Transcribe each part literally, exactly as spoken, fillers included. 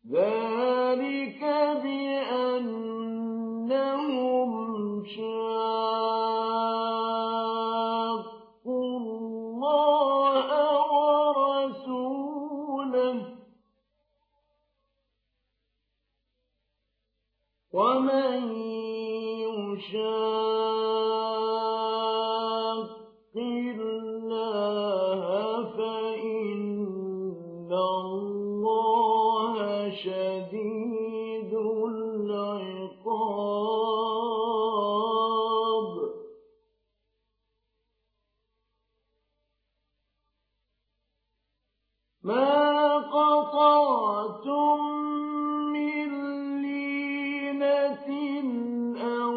ذلك بأنهم شاقوا الله ورسوله ومن يشاق الله فإن الله شديد العقاب ما قطعتم من لينة أو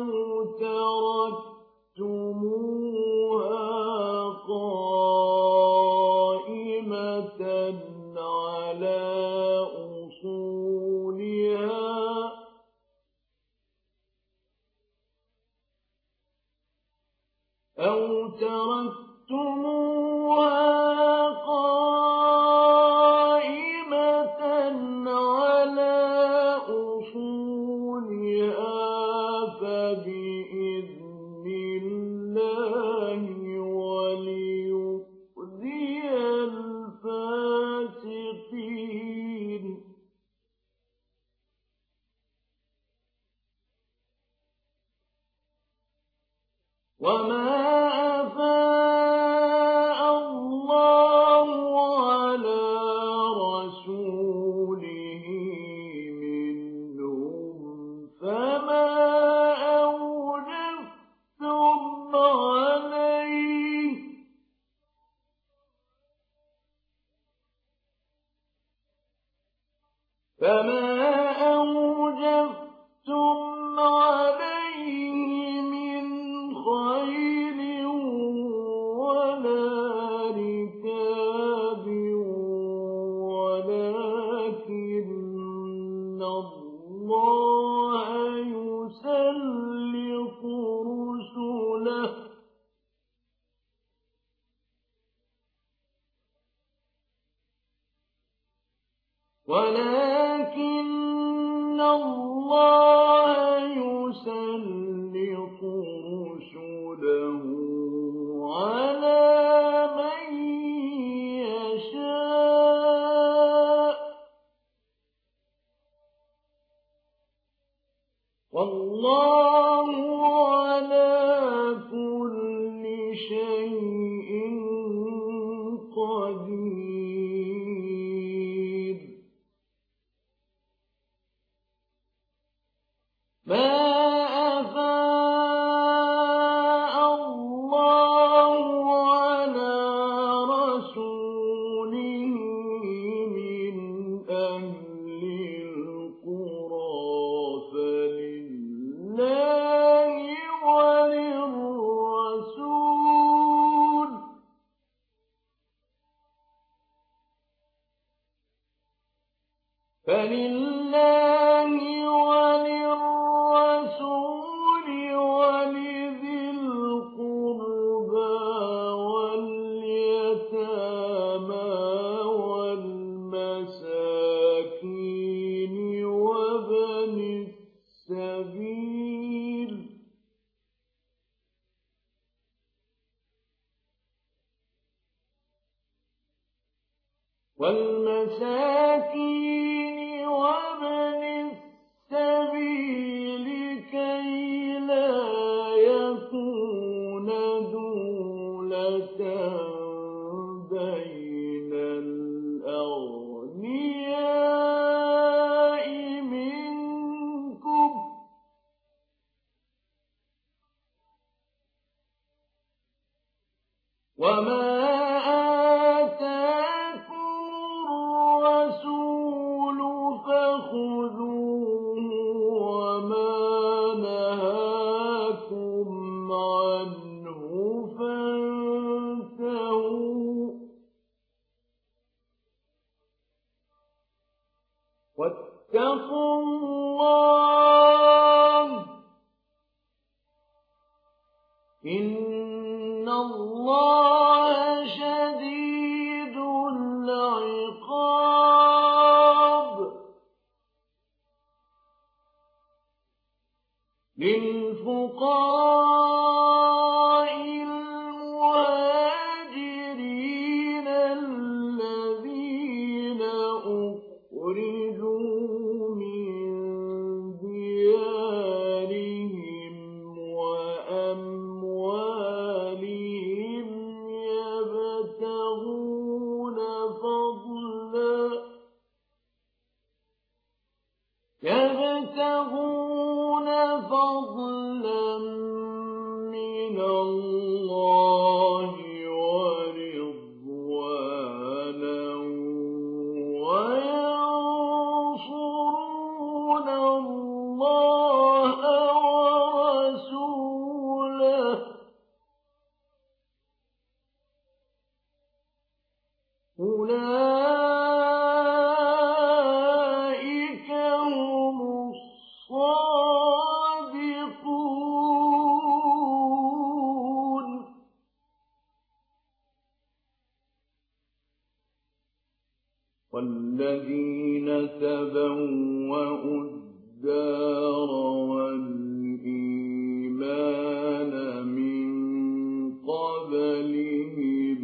تركتموها قائمة على أصولها أو تركتموها قائمة على أصولها فبإذن الله وليخزي الفاسقين وما أفاء الله على رسوله منهم فما أوجفتم عليه فما أوجفتم عليه من خيل ولا ركاب ولكن الله يسلط رسله ولكن الله يسلط رسله على من يشاء والله على كل شيء قدير ما أفاء الله على رسوله من أهل القرى فلله وللرسول فلله وللرسول ولذي القربى واليتامى والمساكين وابن السبيل والمساكين وابن السبيل كي لا يكون دولة بين الأغنياء منكم وما فخذوه وما نهاكم عنه فانتهوا واتقوا الله إن الله شديد العقاب للفقراء المهاجرين الذين أخرجوا من ديارهم وأموالهم يبتغون فضلا يبتغون فضلا من الله ورضوانا وينصرون الله ورسوله أولئك هم الصادقون. والذين تبوأوا الدار والإيمان من قبلهم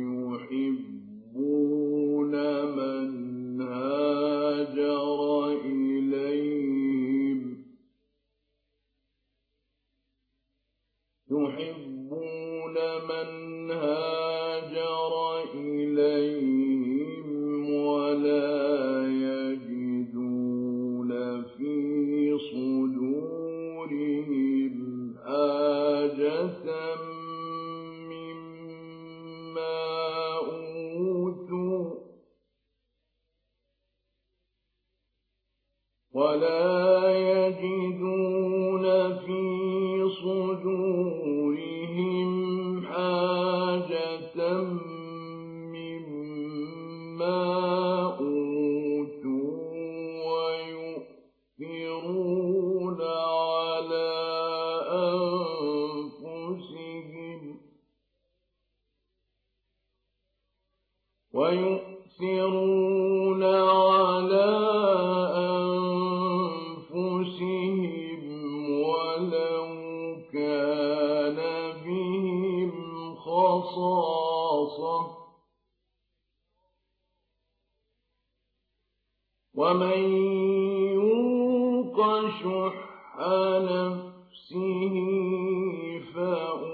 يحبون من هاجر إليهم يحبون من هاجر إليهم ولا يجدون في صدورهم حاجة مما أوتوا ولا يجدون في صدورهم حاجة مما أوتوا ويؤثرون على أنفسهم ويؤثرون على أنفسهم ولو كان بهم خصاصة ومن يوق شح نفسه فأولئك